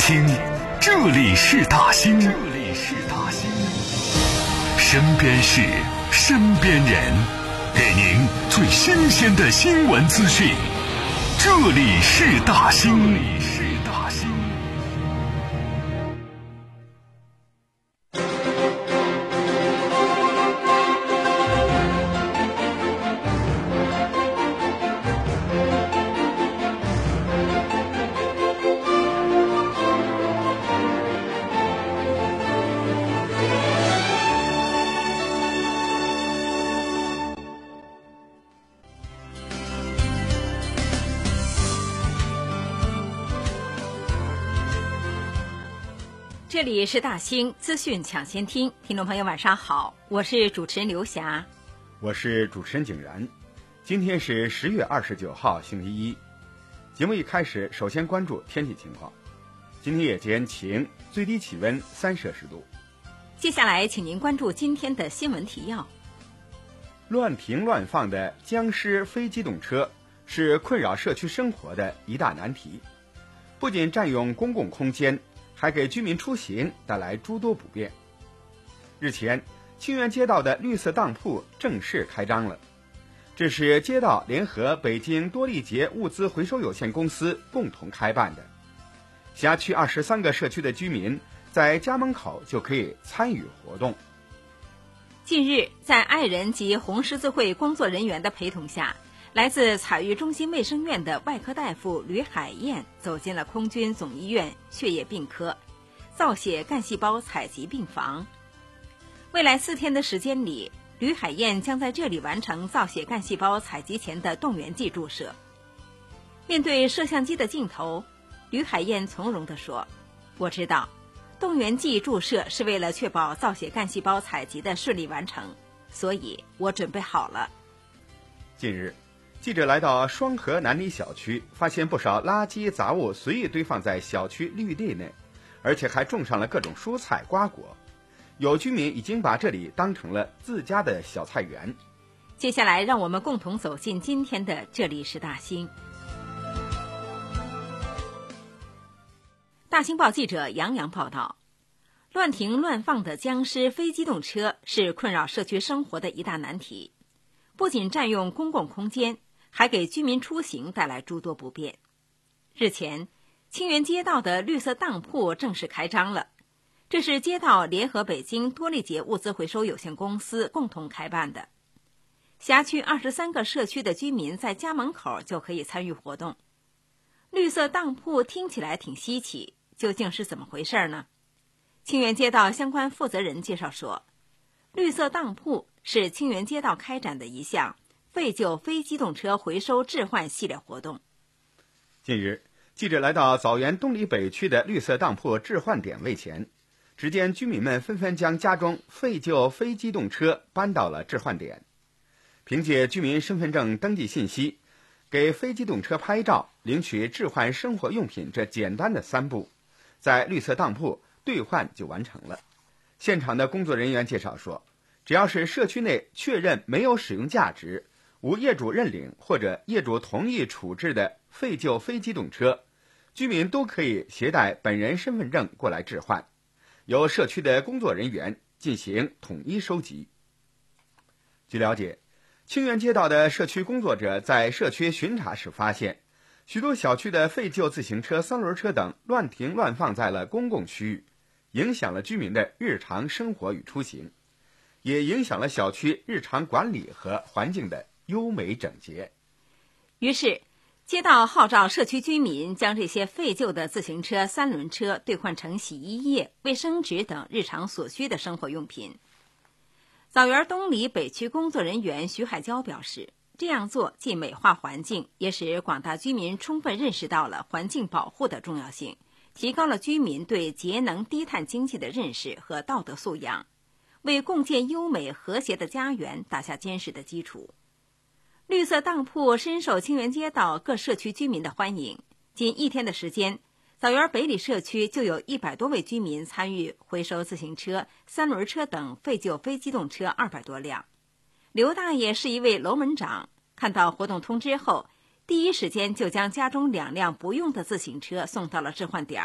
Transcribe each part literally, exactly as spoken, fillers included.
听，这里是大兴，这里是大兴，身边事，身边人，给您最新鲜的新闻资讯。这里是大兴，这里是大兴。 这里是大兴资讯抢先听，听众朋友晚上好，我是主持人刘霞， 我是主持人景然。今天是十月二十九号星期一，节目一开始首先关注天气情况。今天夜间晴，最低气温三摄氏度。 接下来请您关注今天的新闻提要。 乱停乱放的僵尸非机动车是困扰社区生活的一大难题，不仅占用公共空间，还给居民出行带来诸多不便。日前，清源街道的绿色当铺正式开张了，这是街道联合北京多利杰物资回收有限公司共同开办的。辖区二十三个社区的居民在家门口就可以参与活动。 近日，在爱人及红十字会工作人员的陪同下，来自采育中心卫生院的外科大夫吕海燕走进了空军总医院血液病科造血干细胞采集病房。未来四天的时间里，吕海燕将在这里完成造血干细胞采集前的动员剂注射。面对摄像机的镜头，吕海燕从容地说：“我知道，动员剂注射是为了确保造血干细胞采集的顺利完成，所以我准备好了。” 近日，记者来到双河南里小区，发现不少垃圾杂物随意堆放在小区绿地内，而且还种上了各种蔬菜瓜果。有居民已经把这里当成了自家的小菜园。 接下来让我们共同走进今天的这里是大兴。大兴报记者杨洋报道，乱停乱放的僵尸非机动车是困扰社区生活的一大难题，不仅占用公共空间，还给居民出行带来诸多不便。日前，清源街道的绿色当铺正式开张了，这是街道联合北京多利杰物资回收有限公司共同开办的。辖区二十三个社区的居民在家门口就可以参与活动。绿色当铺听起来挺稀奇，究竟是怎么回事呢？清源街道相关负责人介绍说，绿色当铺是清源街道开展的一项废旧非机动车回收置换系列活动。 近日，记者来到枣园东里北区的绿色当铺置换点位前，只见居民们纷纷将家中废旧非机动车搬到了置换点。凭借居民身份证登记信息，给非机动车拍照、领取置换生活用品这简单的三步，在绿色当铺兑换就完成了。现场的工作人员介绍说，只要是社区内确认没有使用价值、无业主认领或者业主同意处置的废旧非机动车，居民都可以携带本人身份证过来置换，由社区的工作人员进行统一收集。据了解，清源街道的社区工作者在社区巡查时发现，许多小区的废旧自行车、三轮车等乱停乱放在了公共区域，影响了居民的日常生活与出行，也影响了小区日常管理和环境的优美整洁。 于是，街道号召社区居民将这些废旧的自行车、三轮车兑换成洗衣液、卫生纸等日常所需的生活用品。枣园东里北区工作人员徐海娇表示，这样做既美化环境，也使广大居民充分认识到了环境保护的重要性，提高了居民对节能低碳经济的认识和道德素养，为共建优美和谐的家园打下坚实的基础。绿色当铺深受清源街道各社区居民的欢迎，仅一天的时间，枣园北里社区就有一百多位居民参与回收自行车、三轮车等废旧非机动车二百多辆。刘大爷是一位楼门长，看到活动通知后，第一时间就将家中两辆不用的自行车送到了置换点，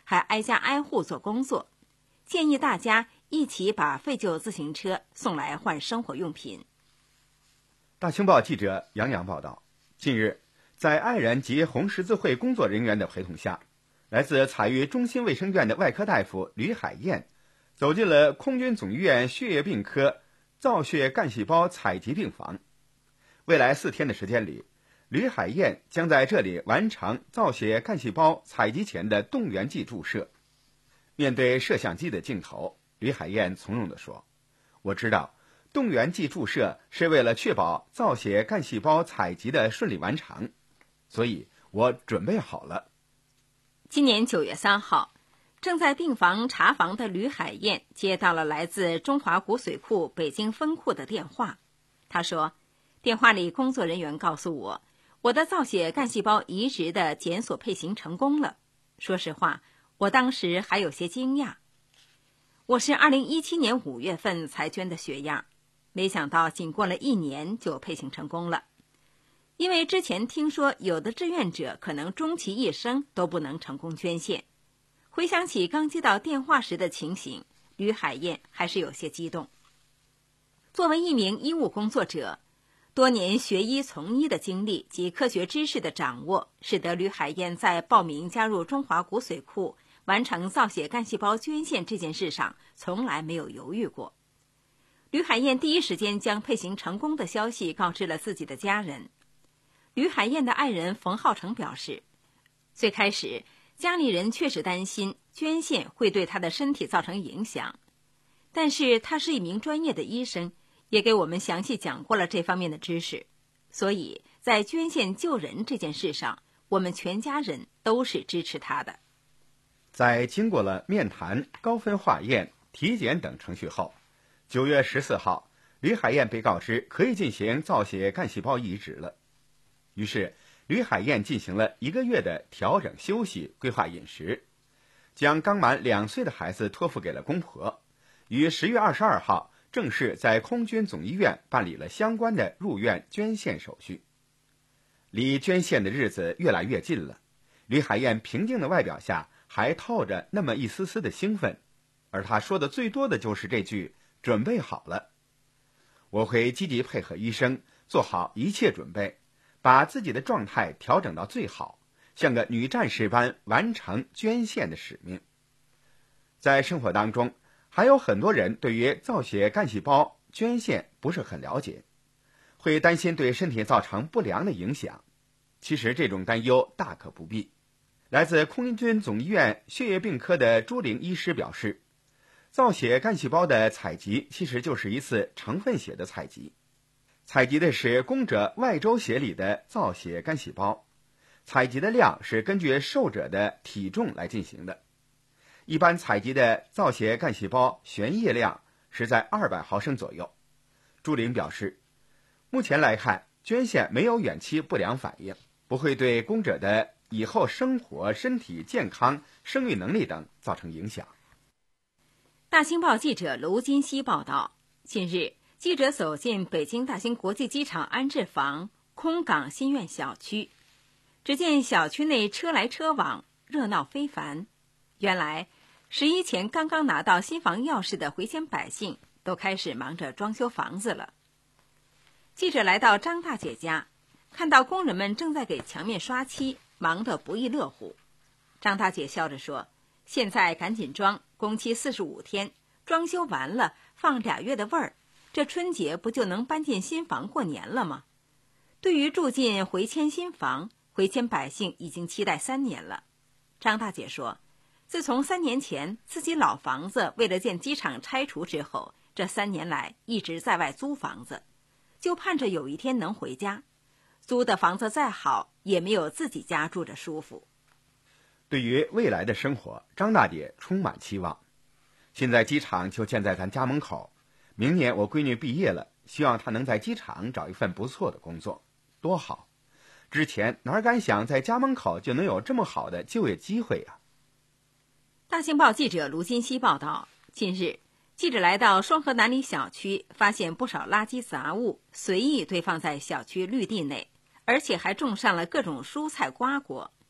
还挨家挨户做工作，建议大家一起把废旧自行车送来换生活用品。 大清报记者杨洋报道，近日，在爱人及红十字会工作人员的陪同下，来自采育中心卫生院的外科大夫吕海燕走进了空军总医院血液病科造血干细胞采集病房。未来四天的时间里，吕海燕将在这里完成造血干细胞采集前的动员剂注射。面对摄像机的镜头，吕海燕从容地说：“我知道动员剂注射是为了确保造血干细胞采集的顺利完成，所以我准备好了。” 今年九月三号，正在病房查房的吕海燕接到了来自中华骨髓库北京分库的电话。她说，电话里工作人员告诉我，我的造血干细胞移植的检索配型成功了。说实话，我当时还有些惊讶。我是二零一七年五月份才捐的血样，没想到仅过了一年就配型成功了。因为之前听说有的志愿者可能终其一生都不能成功捐献，回想起刚接到电话时的情形，吕海燕还是有些激动。作为一名医务工作者，多年学医从医的经历及科学知识的掌握，使得吕海燕在报名加入中华骨髓库完成造血干细胞捐献这件事上从来没有犹豫过。吕海燕第一时间将配型成功的消息告知了自己的家人。吕海燕的爱人冯浩成表示，最开始家里人确实担心捐献会对他的身体造成影响，但是他是一名专业的医生，也给我们详细讲过了这方面的知识，所以在捐献救人这件事上，我们全家人都是支持他的。 在经过了面谈、高分化验、体检等程序后，九月十四号，吕海燕被告知可以进行造血干细胞移植了。于是，吕海燕进行了一个月的调整休息，规划饮食，将刚满两岁的孩子托付给了公婆，于十月二十二号正式在空军总医院办理了相关的入院捐献手续。离捐献的日子越来越近了，吕海燕平静的外表下还透着那么一丝丝的兴奋，而她说的最多的就是这句“准备好了”。我会积极配合医生，做好一切准备，把自己的状态调整到最好，像个女战士般完成捐献的使命。在生活当中，还有很多人对于造血干细胞捐献不是很了解，会担心对身体造成不良的影响。其实这种担忧大可不必。来自空军总医院血液病科的朱玲医师表示，造血干细胞的采集其实就是一次成分血的采集，采集的是供者外周血里的造血干细胞，采集的量是根据受者的体重来进行的。一般采集的造血干细胞悬液量是在二百毫升左右。朱玲表示，目前来看，捐献没有远期不良反应，不会对供者的以后生活、身体健康、生育能力等造成影响。 大清报记者卢金熙报道，近日，记者走进北京大兴国际机场安置房空港新苑小区，只见小区内车来车往，热闹非凡。原来，十一前刚刚拿到新房钥匙的回迁百姓都开始忙着装修房子了。记者来到张大姐家，看到工人们正在给墙面刷漆，忙得不亦乐乎。张大姐笑着说，现在赶紧装，工期四十五天，装修完了放俩月的味儿，这春节不就能搬进新房过年了吗？对于住进回迁新房，回迁百姓已经期待三年了。张大姐说，自从三年前自己老房子为了建机场拆除之后，这三年来一直在外租房子，就盼着有一天能回家。租的房子再好，也没有自己家住着舒服。 对于未来的生活，张大姐充满期望。现在机场就建在咱家门口，明年我闺女毕业了，希望她能在机场找一份不错的工作，多好！之前哪敢想在家门口就能有这么好的就业机会啊！ 大清报记者卢金熙报道，近日，记者来到双河南里小区，发现不少垃圾杂物随意堆放在小区绿地内，而且还种上了各种蔬菜瓜果。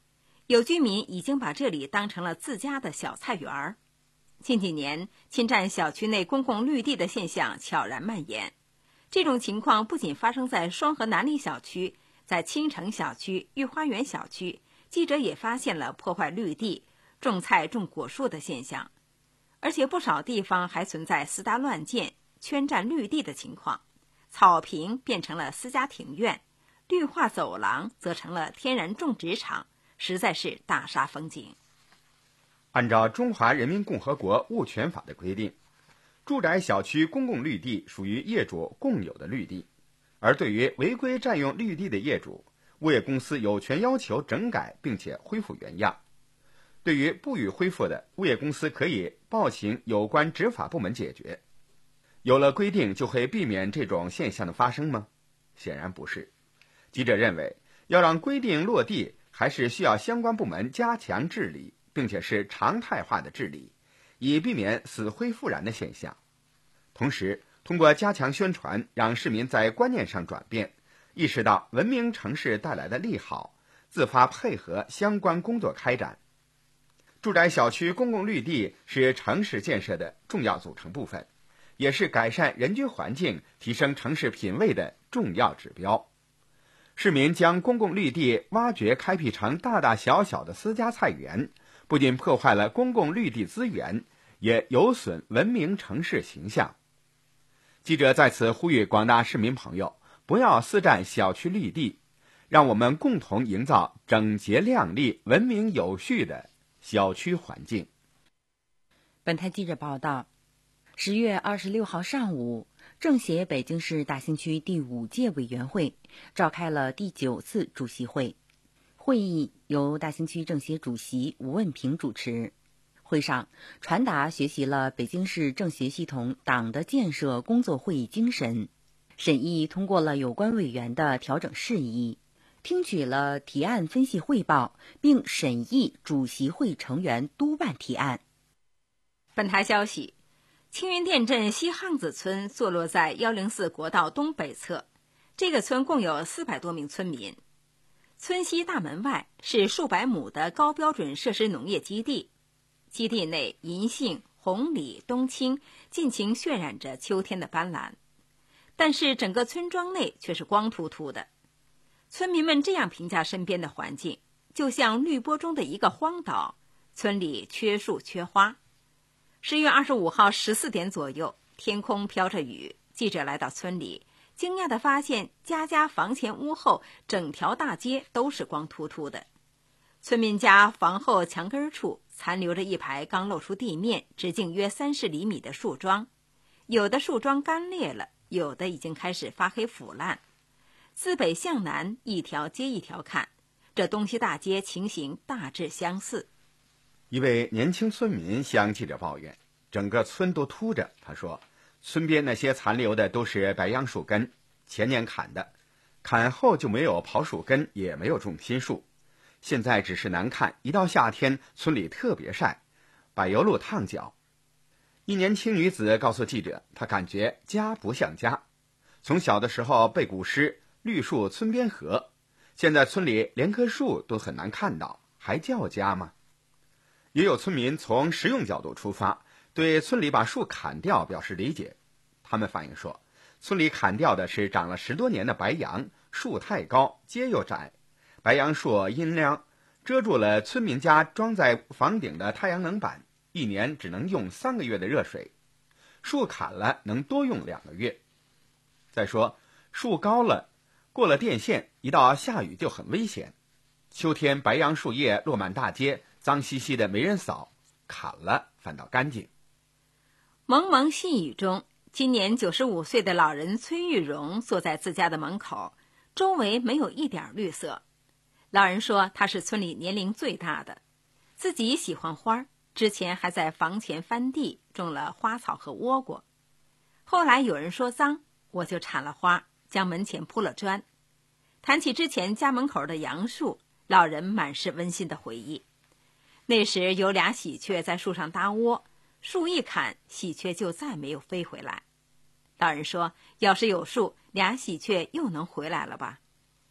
有居民已经把这里当成了自家的小菜园儿。近几年，侵占小区内公共绿地的现象悄然蔓延。这种情况不仅发生在双河南里小区，在青城小区、御花园小区，记者也发现了破坏绿地、种菜种果树的现象。而且不少地方还存在私搭乱建、圈占绿地的情况，草坪变成了私家庭院，绿化走廊则成了天然种植场，实在是大煞风景。 按照《中华人民共和国物权法》的规定，住宅小区公共绿地属于业主共有的绿地，而对于违规占用绿地的业主，物业公司有权要求整改并且恢复原样。对于不予恢复的，物业公司可以报请有关执法部门解决。有了规定就会避免这种现象的发生吗？显然不是。记者认为，要让规定落地，还是需要相关部门加强治理，并且是常态化的治理，以避免死灰复燃的现象。同时，通过加强宣传，让市民在观念上转变，意识到文明城市带来的利好，自发配合相关工作开展。住宅小区公共绿地是城市建设的重要组成部分，也是改善人居环境、提升城市品位的重要指标。市民将公共绿地挖掘开辟成大大小小的私家菜园，不仅破坏了公共绿地资源，也有损文明城市形象。记者在此呼吁广大市民朋友，不要私占小区绿地，让我们共同营造整洁亮丽、文明有序的小区环境。 本台记者报道，十月二十六号上午，政协北京市大兴区第五届委员会召开了第九次主席会。会议由大兴区政协主席吴问平主持。会上传达学习了北京市政协系统党的建设工作会议精神，审议通过了有关委员的调整事宜，听取了提案分析汇报，并审议主席会成员督办提案。 本台消息，青云店镇西巷子村坐落在一零四国道东北侧，这个村共有四百多名村民。村西大门外是数百亩的高标准设施农业基地，基地内银杏、红李、冬青尽情渲染着秋天的斑斓，但是整个村庄内却是光秃秃的。村民们这样评价身边的环境，就像绿波中的一个荒岛，村里缺树缺花。十月二十五号十四点左右，天空飘着雨，记者来到村里，惊讶地发现家家房前屋后整条大街都是光秃秃的。村民家房后墙根处残留着一排刚露出地面直径约三十厘米的树桩，有的树桩干裂了，有的已经开始发黑腐烂。自北向南，一条接一条看，这东西大街情形大致相似。 一位年轻村民向记者抱怨，整个村都秃着。他说，村边那些残留的都是白杨树根，前年砍的，砍后就没有刨树根，也没有种新树。现在只是难看，一到夏天村里特别晒，柏油路烫脚。一年轻女子告诉记者，她感觉家不像家。从小的时候背古诗绿树村边合，现在村里连棵树都很难看到，还叫家吗？也有村民从实用角度出发，对村里把树砍掉表示理解。他们反映说，村里砍掉的是长了十多年的白杨，树太高，街又窄，白杨树阴凉，遮住了村民家装在房顶的太阳能板，一年只能用三个月的热水，树砍了能多用两个月。再说树高了，过了电线，一到下雨就很危险。秋天白杨树叶落满大街，脏兮兮的没人扫，砍了反倒干净。 蒙蒙细雨中，今年九十五岁的老人崔玉荣坐在自家的门口，周围没有一点绿色。老人说他是村里年龄最大的，自己喜欢花，之前还在房前翻地种了花草和倭瓜。后来有人说脏，我就铲了花，将门前铺了砖。谈起之前家门口的杨树，老人满是温馨的回忆。那时有俩喜鹊在树上搭窝，树一砍，喜鹊就再没有飞回来。老人说，要是有树，俩喜鹊又能回来了吧。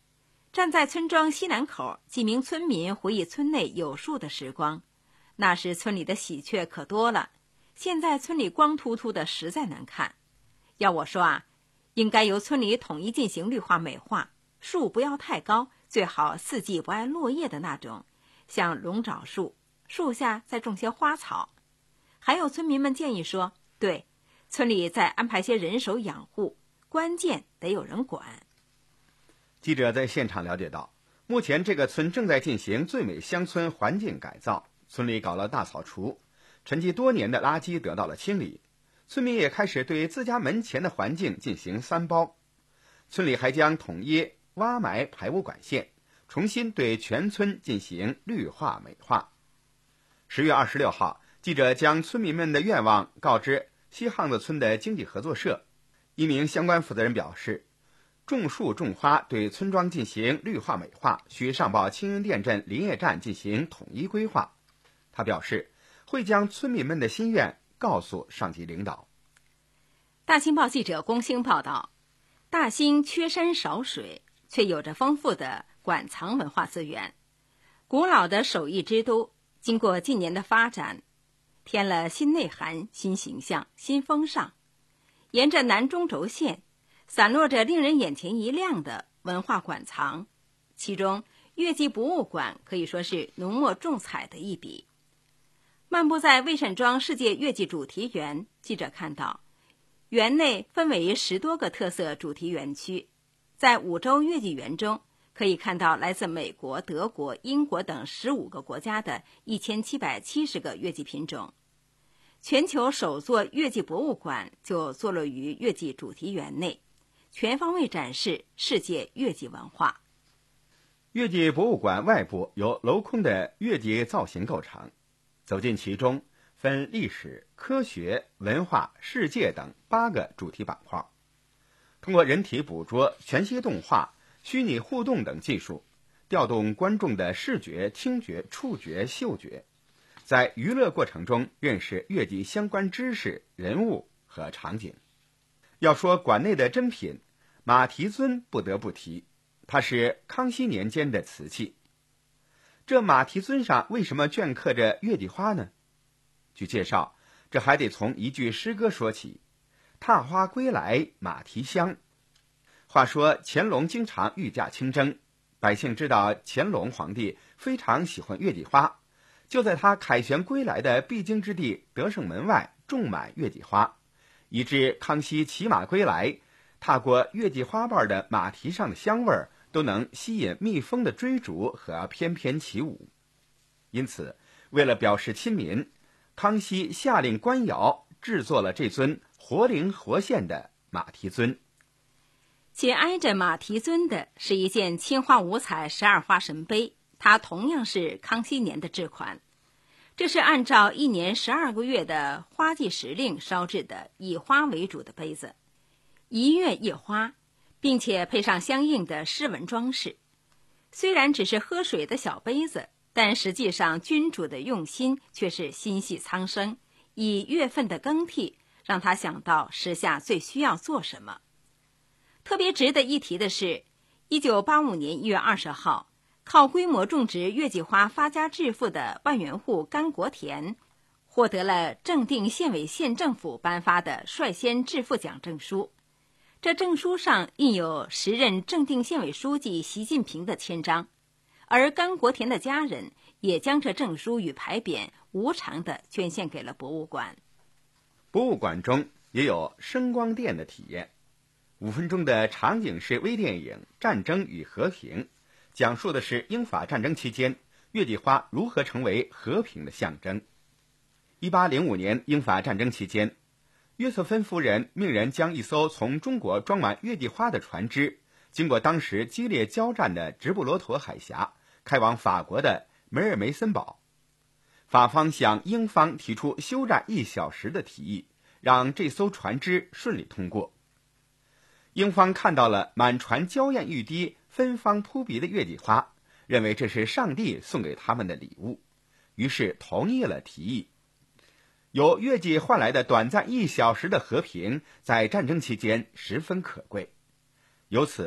站在村庄西南口，几名村民回忆村内有树的时光。那时村里的喜鹊可多了，现在村里光秃秃的，实在难看。要我说啊，应该由村里统一进行绿化美化，树不要太高，最好四季不爱落叶的那种，像龙爪树，树下再种些花草。还有村民们建议说，对，村里再安排些人手养护，关键得有人管。 记者在现场了解到，目前这个村正在进行最美乡村环境改造，村里搞了大扫除，沉积多年的垃圾得到了清理，村民也开始对自家门前的环境进行三包。村里还将统一挖埋排污管线，重新对全村进行绿化美化。十月二十六号，记者将村民们的愿望告知西巷子村的经济合作社，一名相关负责人表示，种树种花对村庄进行绿化美化，需上报青云店镇林业站进行统一规划。他表示，会将村民们的心愿告诉上级领导。 大新报记者龚兴报道，大兴缺山少水，却有着丰富的馆藏文化资源。古老的手艺之都，经过近年的发展，添了新内涵、新形象、新风尚。沿着南中轴线，散落着令人眼前一亮的文化馆藏，其中月季博物馆可以说是浓墨重彩的一笔。漫步在魏善庄世界月季主题园，记者看到园内分为十多个特色主题园区，在五洲月季园中，可以看到来自美国、德国、英国等十五个国家的一千七百七十个月季品种。全球首座月季博物馆就坐落于月季主题园内，全方位展示世界月季文化。 月季博物馆外部由镂空的月季造型构成，走进其中，分历史、科学、文化、世界等八个主题板块，通过人体捕捉、全息动画、虚拟互动等技术，调动观众的视觉、听觉、触觉、嗅觉，在娱乐过程中认识月季相关知识、人物和场景。要说馆内的珍品，马蹄尊不得不提，它是康熙年间的瓷器。这马蹄尊上为什么镌刻着月季花呢？据介绍，这还得从一句诗歌说起：踏花归来马蹄香。话说乾隆经常御驾亲征，百姓知道乾隆皇帝非常喜欢月季花，就在他凯旋归来的必经之地德胜门外种满月季花，以致康熙骑马归来，踏过月季花瓣的马蹄上的香味儿都能吸引蜜蜂的追逐和翩翩起舞。因此，为了表示亲民，康熙下令官窑制作了这尊活灵活现的马蹄尊。 紧挨着马蹄尊的是一件青花五彩十二花神杯，它同样是康熙年的制款。这是按照一年十二个月的花季时令烧制的以花为主的杯子，一月一花，并且配上相应的诗文装饰。虽然只是喝水的小杯子，但实际上君主的用心却是心系苍生，以月份的更替让他想到时下最需要做什么。特别值得一提的是，一九八五年一月二十号，靠规模种植月季花发家致富的万元户甘国田获得了正定县委县政府颁发的率先致富奖证书。这证书上印有时任正定县委书记习近平的签章，而甘国田的家人也将这证书与牌匾无偿地捐献给了博物馆。 博物馆中也有声光电的体验，五分钟的场景式微电影《战争与和平》，讲述的是英法战争期间月季花如何成为和平的象征。一八零五年英法战争期间，约瑟芬夫人命人将一艘从中国装满月季花的船只，经过当时激烈交战的直布罗陀海峡，开往法国的梅尔梅森堡。法方向英方提出休战一小时的提议，让这艘船只顺利通过。英方看到了满船娇艳欲滴、芬芳扑鼻的月季花，认为这是上帝送给他们的礼物，于是同意了提议。由月季换来的短暂一小时的和平，在战争期间十分可贵。由此，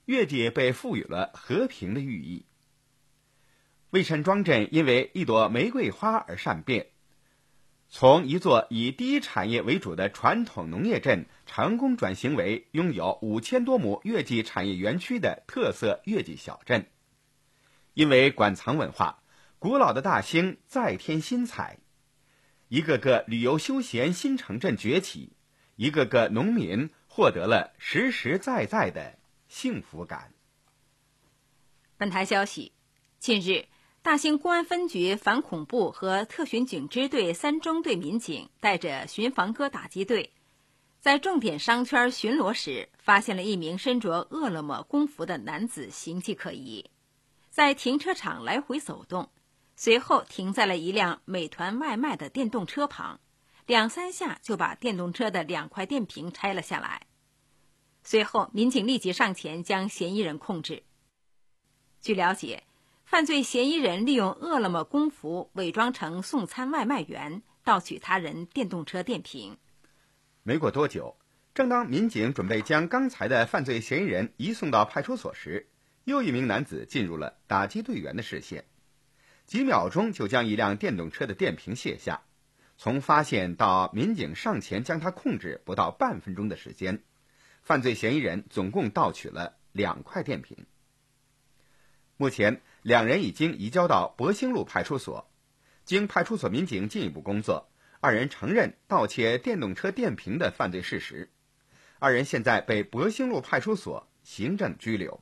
月季被赋予了和平的寓意。魏山庄镇因为一朵玫瑰花而善变，从一座以第一产业为主的传统农业镇，成功转型为拥有五千多亩月季产业园区的特色月季小镇。因为馆藏文化，古老的大兴再添新彩，一个个旅游休闲新城镇崛起，一个个农民获得了实实在在的幸福感。 本台消息，近日大兴公安分局反恐部和特巡警支队三中队民警带着巡防科打击队，在重点商圈巡逻时，发现了一名身着饿了么工服的男子形迹可疑，在停车场来回走动，随后停在了一辆美团外卖的电动车旁，两三下就把电动车的两块电瓶拆了下来。随后民警立即上前将嫌疑人控制。据了解，犯罪嫌疑人利用饿了么工服伪装成送餐外卖员，盗取他人电动车电瓶。 没过多久，正当民警准备将刚才的犯罪嫌疑人移送到派出所时，又一名男子进入了打击队员的视线，几秒钟就将一辆电动车的电瓶卸下。从发现到民警上前将他控制不到半分钟的时间，犯罪嫌疑人总共盗取了两块电瓶。目前两人已经移交到博兴路派出所，经派出所民警进一步工作，二人承认盗窃电动车电瓶的犯罪事实。二人现在被博兴路派出所行政拘留。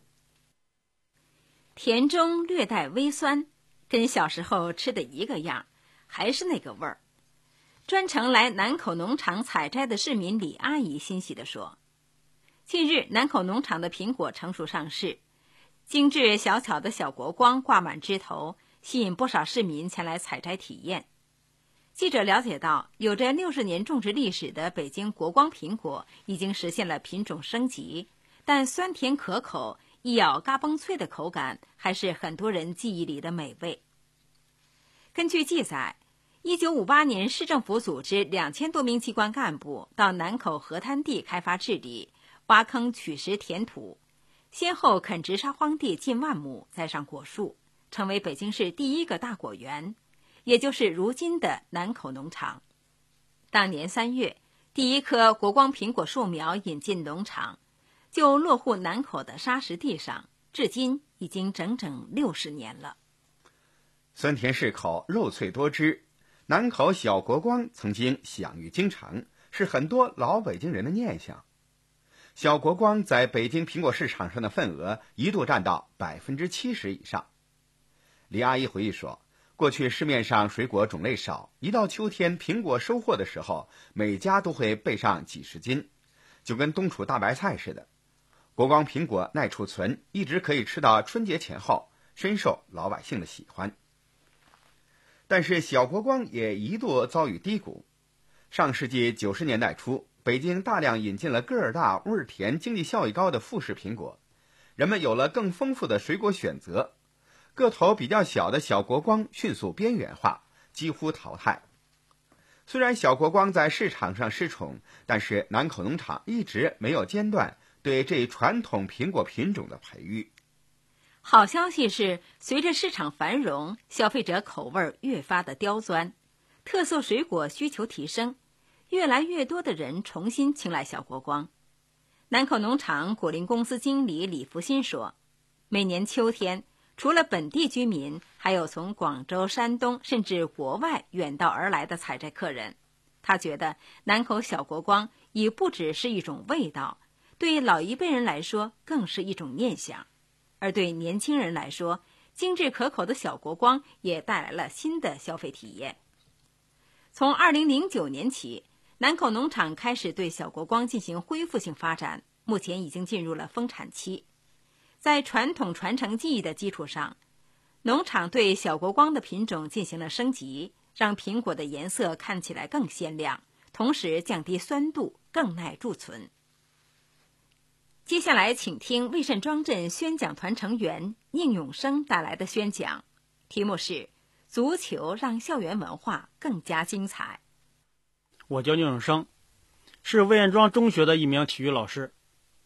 甜中略带微酸，跟小时候吃的一个样，还是那个味儿。专程来南口农场采摘的市民李阿姨欣喜地说，近日南口农场的苹果成熟上市，精致小巧的小国光挂满枝头，吸引不少市民前来采摘体验。记者了解到，有着六十年种植历史的北京国光苹果已经实现了品种升级，但酸甜可口，一咬嘎嘣脆的口感还是很多人记忆里的美味。根据记载，一九五八年市政府组织两千多名机关干部到南口河滩地开发治理，挖坑取石填土，先后垦植沙荒地近万亩，栽上果树，成为北京市第一个大果园，也就是如今的南口农场。当年三月，第一棵国光苹果树苗引进农场，就落户南口的沙石地上，至今已经整整六十年了。 酸甜适口，肉脆多汁，南口小国光曾经享誉京城，是很多老北京人的念想。小国光在北京苹果市场上的份额一度占到百分之七十以上。李阿姨回忆说，过去市面上水果种类少，一到秋天苹果收获的时候，每家都会备上几十斤，就跟冬储大白菜似的。国光苹果耐储存，一直可以吃到春节前后，深受老百姓的喜欢。但是小国光也一度遭遇低谷。上世纪九十年代初，北京大量引进了个儿大、味儿甜、经济效益高的富士苹果，人们有了更丰富的水果选择，个头比较小的小国光迅速边缘化，几乎淘汰。虽然小国光在市场上失宠，但是南口农场一直没有间断对这传统苹果品种的培育。 好消息是，随着市场繁荣，消费者口味越发的刁钻，特色水果需求提升，越来越多的人重新青睐小国光。南口农场果林公司经理李福新说，每年秋天，除了本地居民，还有从广州、山东甚至国外远道而来的采摘客人。他觉得南口小国光已不只是一种味道，对老一辈人来说更是一种念想。而对年轻人来说，精致可口的小国光也带来了新的消费体验。从二零零九年起，南口农场开始对小国光进行恢复性发展，目前已经进入了丰产期。在传统传承技艺的基础上，农场对小国光的品种进行了升级，让苹果的颜色看起来更鲜亮，同时降低酸度，更耐贮存。接下来请听魏慎庄镇宣讲团成员宁永生带来的宣讲，题目是足球让校园文化更加精彩。 我叫宁永生，是魏慎庄中学的一名体育老师。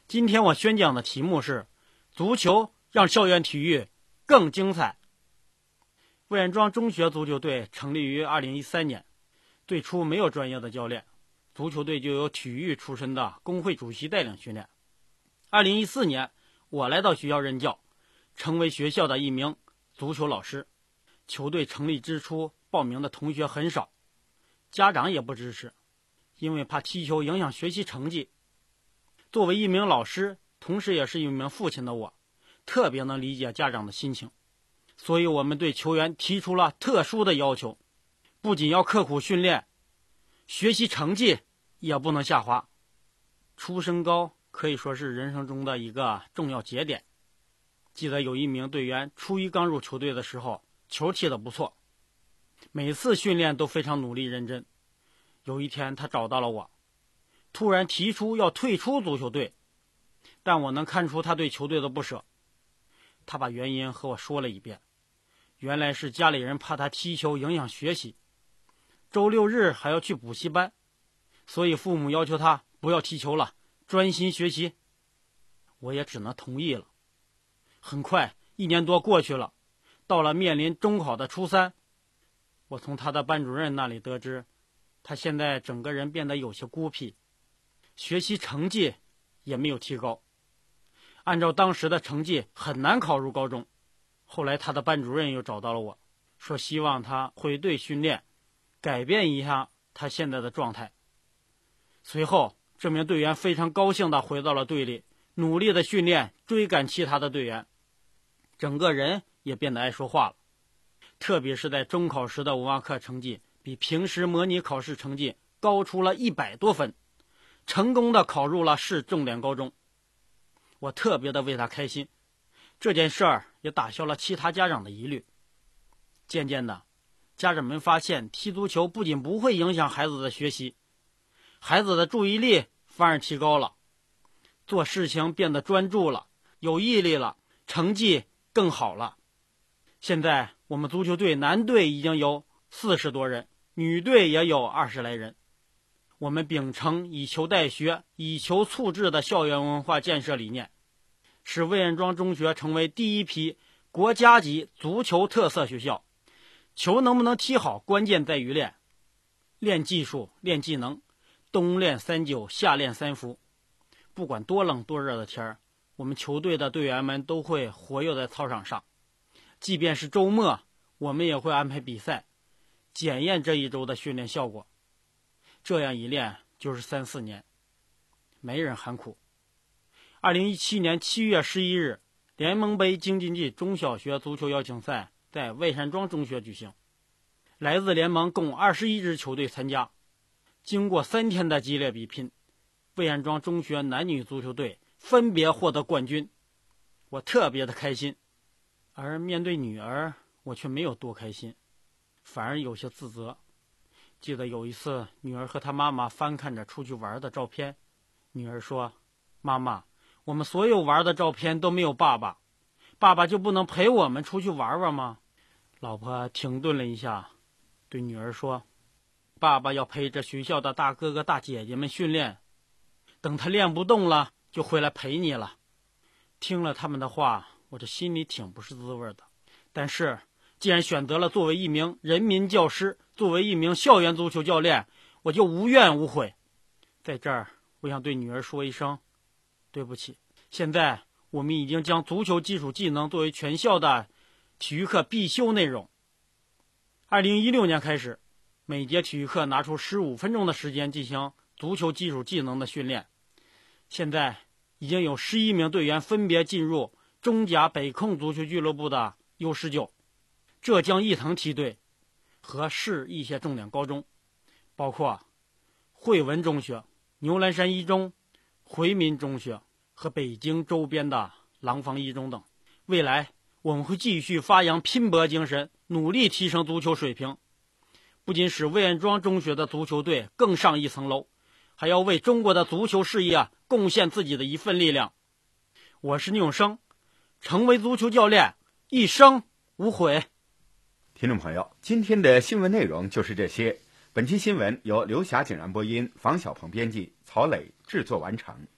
今天我宣讲的题目是足球让校园体育更精彩。魏源庄中学足球队成立于二零一三年，最初没有专业的教练，足球队就由体育出身的工会主席带领训练。二零一四年，我来到学校任教，成为学校的一名足球老师。球队成立之初，报名的同学很少，家长也不支持，因为怕踢球影响学习成绩。作为一名老师，同时也是一名父亲的我，特别能理解家长的心情，所以我们对球员提出了特殊的要求，不仅要刻苦训练，学习成绩也不能下滑。出身高可以说是人生中的一个重要节点。记得有一名队员初一刚入球队的时候，球踢得不错，每次训练都非常努力认真。有一天他找到了我，突然提出要退出足球队，但我能看出他对球队的不舍。他把原因和我说了一遍，原来是家里人怕他踢球影响学习，周六日还要去补习班，所以父母要求他不要踢球了，专心学习。我也只能同意了。很快一年多过去了，到了面临中考的初三，我从他的班主任那里得知，他现在整个人变得有些孤僻，学习成绩也没有提高，按照当时的成绩很难考入高中。后来他的班主任又找到了我，说希望他回队训练，改变一下他现在的状态。随后这名队员非常高兴地回到了队里，努力的训练，追赶其他的队员，整个人也变得爱说话了。特别是在中考时的文化课成绩比平时模拟考试成绩高出了一百多分，成功的考入了市重点高中。我特别的为他开心，这件事儿也打消了其他家长的疑虑。渐渐的，家长们发现踢足球不仅不会影响孩子的学习，孩子的注意力反而提高了，做事情变得专注了，有毅力了，成绩更好了。现在我们足球队男队已经有四十多人，女队也有二十来人。我们秉承以球代学、以球促智的校园文化建设理念，使魏源庄中学成为第一批国家级足球特色学校。球能不能踢好，关键在于练，练技术，练技能，冬练三九，夏练三伏。不管多冷多热的天儿，我们球队的队员们都会活跃在操场上。即便是周末，我们也会安排比赛，检验这一周的训练效果。这样一练就是三四年，没人喊苦。二零一七年七月十一日，联盟杯京津冀中小学足球邀请赛在魏山庄中学举行，来自联盟共二十一支球队参加。经过三天的激烈比拼，魏山庄中学男女足球队分别获得冠军，我特别的开心。而面对女儿，我却没有多开心，反而有些自责。记得有一次，女儿和她妈妈翻看着出去玩的照片，女儿说：“妈妈，我们所有玩的照片都没有爸爸，爸爸就不能陪我们出去玩玩吗？”老婆停顿了一下，对女儿说：“爸爸要陪着学校的大哥哥大姐姐们训练，等他练不动了，就回来陪你了。”听了他们的话，我这心里挺不是滋味的。但是既然选择了作为一名人民教师，作为一名校园足球教练，我就无怨无悔。在这儿，我想对女儿说一声对不起。现在我们已经将足球基础技能作为全校的体育课必修内容。二零一六年开始，每节体育课拿出十五分钟的时间进行足球基础技能的训练。现在已经有十一名队员分别进入中甲北控足球俱乐部的 U 十九、浙江毅腾梯队和市一些重点高中，包括汇文中学、牛栏山一中、回民中学和北京周边的廊坊一中等。未来我们会继续发扬拼搏精神，努力提升足球水平，不仅使魏源庄中学的足球队更上一层楼，还要为中国的足球事业贡献自己的一份力量。我是聂永生，成为足球教练，一生无悔。 听众朋友，今天的新闻内容就是这些。本期新闻由刘霞、景然播音，房小鹏编辑，曹磊制作完成。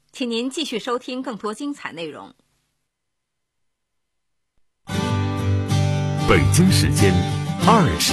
请您继续收听更多精彩内容。 北京时间二十